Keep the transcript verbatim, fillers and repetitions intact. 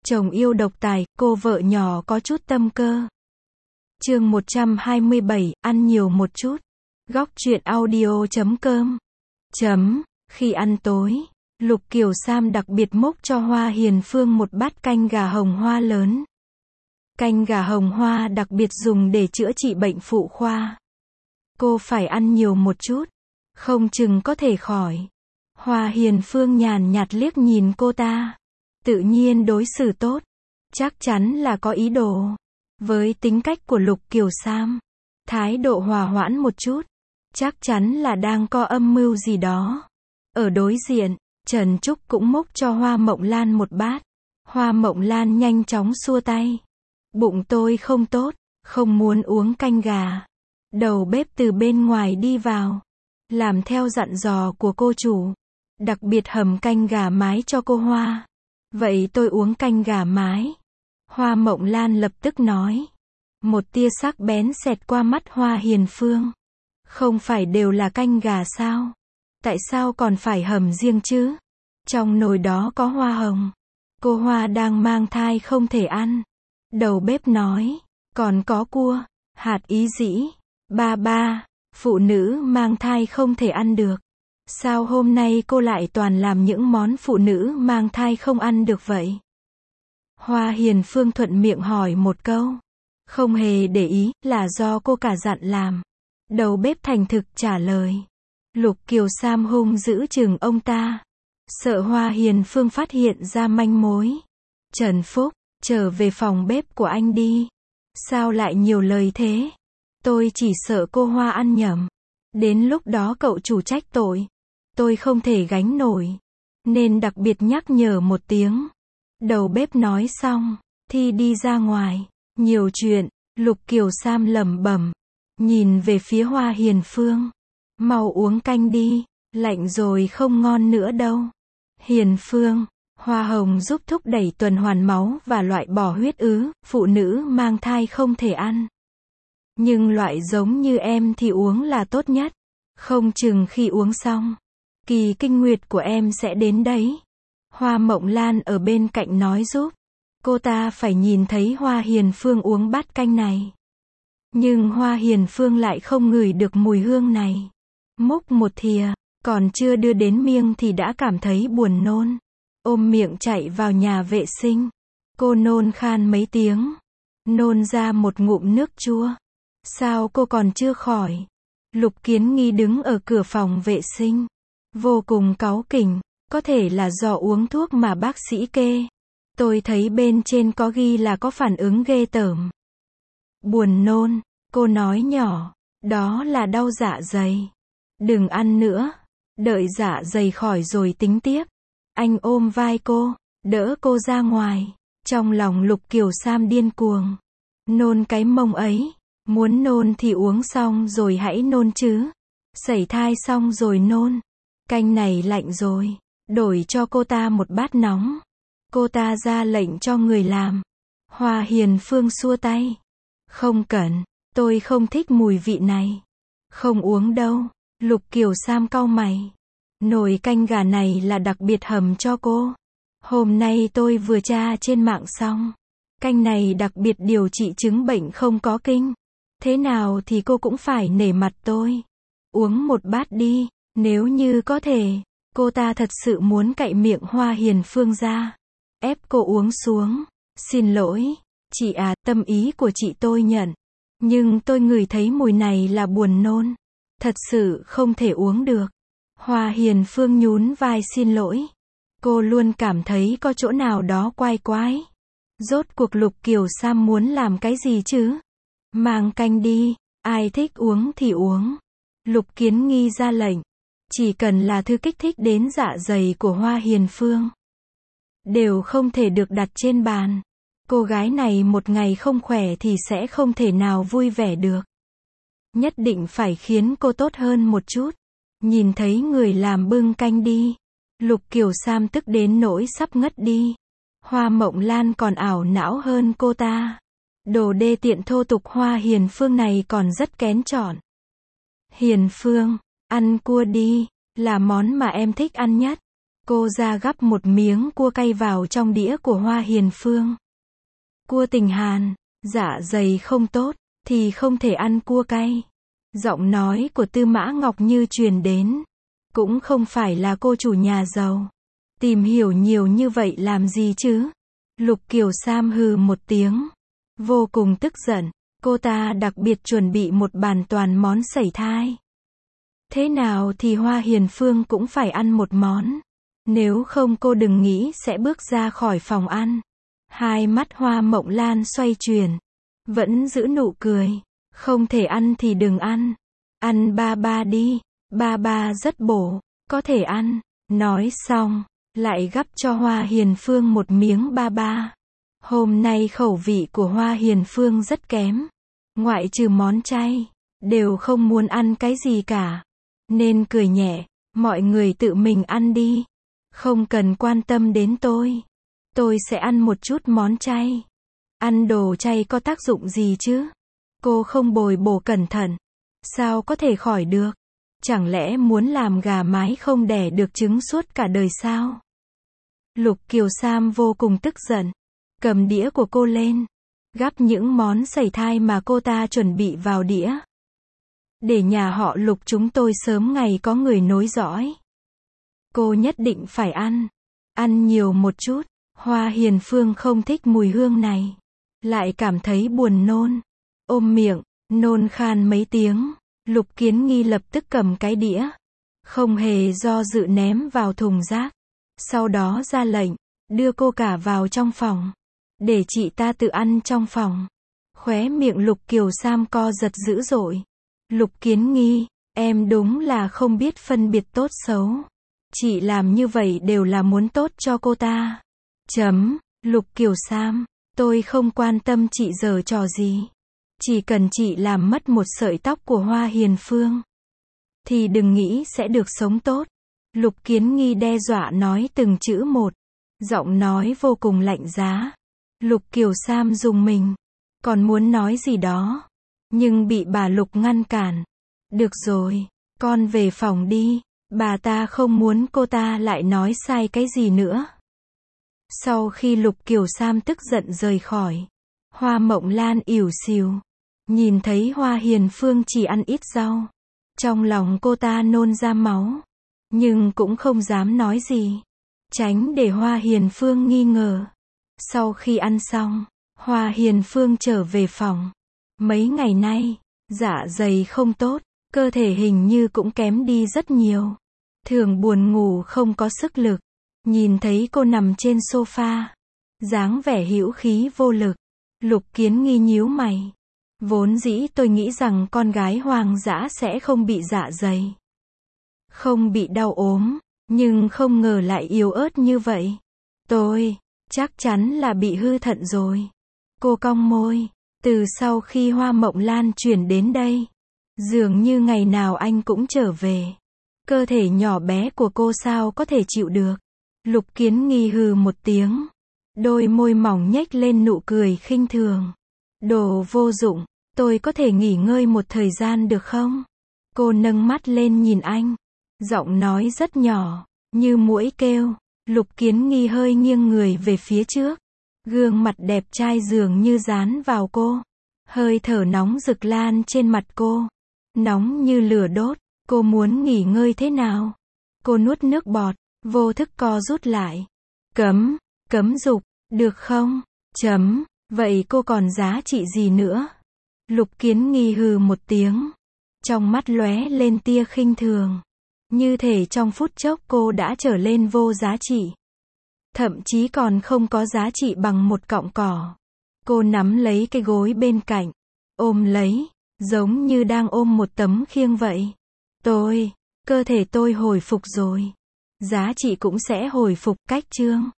Chồng yêu độc tài, cô vợ nhỏ có chút tâm cơ. Chương một trăm hai mươi bảy, ăn nhiều một chút. Góc truyện audio chấm com. Chấm, khi ăn tối, Lục Kiều Sam đặc biệt múc cho Hoa Hiền Phương một bát canh gà hồng hoa lớn. Canh gà hồng hoa đặc biệt dùng để chữa trị bệnh phụ khoa. Cô phải ăn nhiều một chút, không chừng có thể khỏi. Hoa Hiền Phương nhàn nhạt liếc nhìn cô ta. Tự nhiên đối xử tốt, chắc chắn là có ý đồ. Với tính cách của Lục Kiều Sam, thái độ hòa hoãn một chút, chắc chắn là đang có âm mưu gì đó. Ở đối diện, Trần Trúc cũng múc cho Hoa Mộng Lan một bát. Hoa Mộng Lan nhanh chóng xua tay. Bụng tôi không tốt, không muốn uống canh gà. Đầu bếp từ bên ngoài đi vào, làm theo dặn dò của cô chủ, đặc biệt hầm canh gà mái cho cô Hoa. Vậy tôi uống canh gà mái. Hoa Mộng Lan lập tức nói. Một tia sắc bén xẹt qua mắt Hoa Hiền Phương. Không phải đều là canh gà sao? Tại sao còn phải hầm riêng chứ? Trong nồi đó có hoa hồng. Cô Hoa đang mang thai không thể ăn. Đầu bếp nói. Còn có cua, hạt ý dĩ. Ba ba, phụ nữ mang thai không thể ăn được. Sao hôm nay cô lại toàn làm những món phụ nữ mang thai không ăn được vậy? Hoa Hiền Phương thuận miệng hỏi một câu. Không hề để ý, là do cô cả dặn làm. Đầu bếp thành thực trả lời. Lục Kiều Sam hung dữ chừng ông ta. Sợ Hoa Hiền Phương phát hiện ra manh mối. Trần Phúc, trở về phòng bếp của anh đi. Sao lại nhiều lời thế? Tôi chỉ sợ cô Hoa ăn nhầm. Đến lúc đó cậu chủ trách tội. Tôi không thể gánh nổi. Nên đặc biệt nhắc nhở một tiếng. Đầu bếp nói xong, thì đi ra ngoài. Nhiều chuyện, Lục Kiều Sam lẩm bẩm. Nhìn về phía Hoa Hiền Phương. Mau uống canh đi, lạnh rồi không ngon nữa đâu. Hiền Phương, hoa hồng giúp thúc đẩy tuần hoàn máu và loại bỏ huyết ứ, phụ nữ mang thai không thể ăn. Nhưng loại giống như em thì uống là tốt nhất. Không chừng khi uống xong, kỳ kinh nguyệt của em sẽ đến đấy. Hoa Mộng Lan ở bên cạnh nói giúp. Cô ta phải nhìn thấy Hoa Hiền Phương uống bát canh này. Nhưng Hoa Hiền Phương lại không ngửi được mùi hương này. Múc một thìa, còn chưa đưa đến miệng thì đã cảm thấy buồn nôn. Ôm miệng chạy vào nhà vệ sinh. Cô nôn khan mấy tiếng. Nôn ra một ngụm nước chua. Sao cô còn chưa khỏi? Lục Kiến Nghi đứng ở cửa phòng vệ sinh. Vô cùng cáu kỉnh. Có thể là do uống thuốc mà bác sĩ kê. Tôi thấy bên trên có ghi là có phản ứng ghê tởm. Buồn nôn, cô nói nhỏ. Đó là đau dạ dày. Đừng ăn nữa. Đợi dạ dày khỏi rồi tính tiếp. Anh ôm vai cô, đỡ cô ra ngoài. Trong lòng Lục Kiều Sam điên cuồng. Nôn cái mông ấy. Muốn nôn thì uống xong rồi hãy nôn chứ. Sẩy thai xong rồi nôn. Canh này lạnh rồi. Đổi cho cô ta một bát nóng. Cô ta ra lệnh cho người làm. Hoa Hiền Phương xua tay. Không cần, tôi không thích mùi vị này. Không uống đâu. Lục Kiều Sam cau mày. Nồi canh gà này là đặc biệt hầm cho cô. Hôm nay tôi vừa tra trên mạng xong. Canh này đặc biệt điều trị chứng bệnh không có kinh. Thế nào thì cô cũng phải nể mặt tôi. Uống một bát đi, nếu như có thể. Cô ta thật sự muốn cạy miệng Hoa Hiền Phương ra. Ép cô uống xuống. Xin lỗi, chị à, tâm ý của chị tôi nhận. Nhưng tôi ngửi thấy mùi này là buồn nôn. Thật sự không thể uống được. Hoa Hiền Phương nhún vai xin lỗi. Cô luôn cảm thấy có chỗ nào đó quái quái. Rốt cuộc Lục Kiều Sam muốn làm cái gì chứ? Mang canh đi, ai thích uống thì uống. Lục Kiến Nghi ra lệnh. Chỉ cần là thứ kích thích đến dạ dày của Hoa Hiền Phương, đều không thể được đặt trên bàn. Cô gái này một ngày không khỏe thì sẽ không thể nào vui vẻ được. Nhất định phải khiến cô tốt hơn một chút. Nhìn thấy người làm bưng canh đi. Lục Kiều Sam tức đến nỗi sắp ngất đi. Hoa Mộng Lan còn ảo não hơn cô ta. Đồ đê tiện thô tục Hoa Hiền Phương này còn rất kén chọn. Hiền Phương, ăn cua đi, là món mà em thích ăn nhất. Cô ra gắp một miếng cua cay vào trong đĩa của Hoa Hiền Phương. Cua tình Hàn, dạ dày không tốt, thì không thể ăn cua cay. Giọng nói của Tư Mã Ngọc Như truyền đến. Cũng không phải là cô chủ nhà giàu. Tìm hiểu nhiều như vậy làm gì chứ? Lục Kiều Sam hừ một tiếng. Vô cùng tức giận. Cô ta đặc biệt chuẩn bị một bàn toàn món sẩy thai. Thế nào thì Hoa Hiền Phương cũng phải ăn một món. Nếu không cô đừng nghĩ sẽ bước ra khỏi phòng ăn. Hai mắt Hoa Mộng Lan xoay chuyển. Vẫn giữ nụ cười. Không thể ăn thì đừng ăn. Ăn ba ba đi. Ba ba rất bổ. Có thể ăn. Nói xong, lại gắp cho Hoa Hiền Phương một miếng ba ba. Hôm nay khẩu vị của Hoa Hiền Phương rất kém. Ngoại trừ món chay, đều không muốn ăn cái gì cả. Nên cười nhẹ, mọi người tự mình ăn đi. Không cần quan tâm đến tôi. Tôi sẽ ăn một chút món chay. Ăn đồ chay có tác dụng gì chứ? Cô không bồi bổ cẩn thận. Sao có thể khỏi được? Chẳng lẽ muốn làm gà mái không đẻ được trứng suốt cả đời sao? Lục Kiều Sam vô cùng tức giận. Cầm đĩa của cô lên. Gắp những món sẩy thai mà cô ta chuẩn bị vào đĩa. Để nhà họ Lục chúng tôi sớm ngày có người nối dõi. Cô nhất định phải ăn. Ăn nhiều một chút. Hoa Hiền Phương không thích mùi hương này. Lại cảm thấy buồn nôn. Ôm miệng, nôn khan mấy tiếng. Lục Kiến Nghi lập tức cầm cái đĩa. Không hề do dự ném vào thùng rác. Sau đó ra lệnh, đưa cô cả vào trong phòng. Để chị ta tự ăn trong phòng. Khóe miệng Lục Kiều Sam co giật dữ dội. Lục Kiến Nghi, em đúng là không biết phân biệt tốt xấu. Chị làm như vậy đều là muốn tốt cho cô ta. Chấm, Lục Kiều Sam, tôi không quan tâm chị giở trò gì. Chỉ cần chị làm mất một sợi tóc của Hoa Hiền Phương, thì đừng nghĩ sẽ được sống tốt. Lục Kiến Nghi đe dọa nói từng chữ một. Giọng nói vô cùng lạnh giá. Lục Kiều Sam rùng mình. Còn muốn nói gì đó. Nhưng bị bà Lục ngăn cản. Được rồi, con về phòng đi. Bà ta không muốn cô ta lại nói sai cái gì nữa. Sau khi Lục Kiều Sam tức giận rời khỏi, Hoa Mộng Lan ỉu xìu. Nhìn thấy Hoa Hiền Phương chỉ ăn ít rau. Trong lòng cô ta nôn ra máu. Nhưng cũng không dám nói gì. Tránh để Hoa Hiền Phương nghi ngờ. Sau khi ăn xong, Hoa Hiền Phương trở về phòng. Mấy ngày nay, dạ dày không tốt, cơ thể hình như cũng kém đi rất nhiều. Thường buồn ngủ không có sức lực. Nhìn thấy cô nằm trên sofa, dáng vẻ hữu khí vô lực. Lục Kiến Nghi nhíu mày. Vốn dĩ tôi nghĩ rằng con gái hoang dã sẽ không bị dạ dày, không bị đau ốm, nhưng không ngờ lại yếu ớt như vậy. Tôi, chắc chắn là bị hư thận rồi. Cô cong môi. Từ sau khi Hoa Mộng Lan chuyển đến đây, dường như ngày nào anh cũng trở về. Cơ thể nhỏ bé của cô sao có thể chịu được. Lục Kiến Nghi hừ một tiếng. Đôi môi mỏng nhếch lên nụ cười khinh thường. Đồ vô dụng, tôi có thể nghỉ ngơi một thời gian được không? Cô nâng mắt lên nhìn anh. Giọng nói rất nhỏ, như muỗi kêu. Lục Kiến Nghi hơi nghiêng người về phía trước. Gương mặt đẹp trai dường như dán vào cô. Hơi thở nóng rực lan trên mặt cô. Nóng như lửa đốt. Cô muốn nghỉ ngơi thế nào? Cô nuốt nước bọt, vô thức co rút lại. Cấm, cấm dục, được không? Chấm, vậy cô còn giá trị gì nữa? Lục Kiến Nghi hừ một tiếng. Trong mắt lóe lên tia khinh thường. Như thể trong phút chốc cô đã trở lên vô giá trị. Thậm chí còn không có giá trị bằng một cọng cỏ. Cô nắm lấy cái gối bên cạnh. Ôm lấy, giống như đang ôm một tấm khiêng vậy. Tôi, cơ thể tôi hồi phục rồi. Giá trị cũng sẽ hồi phục. Cách chương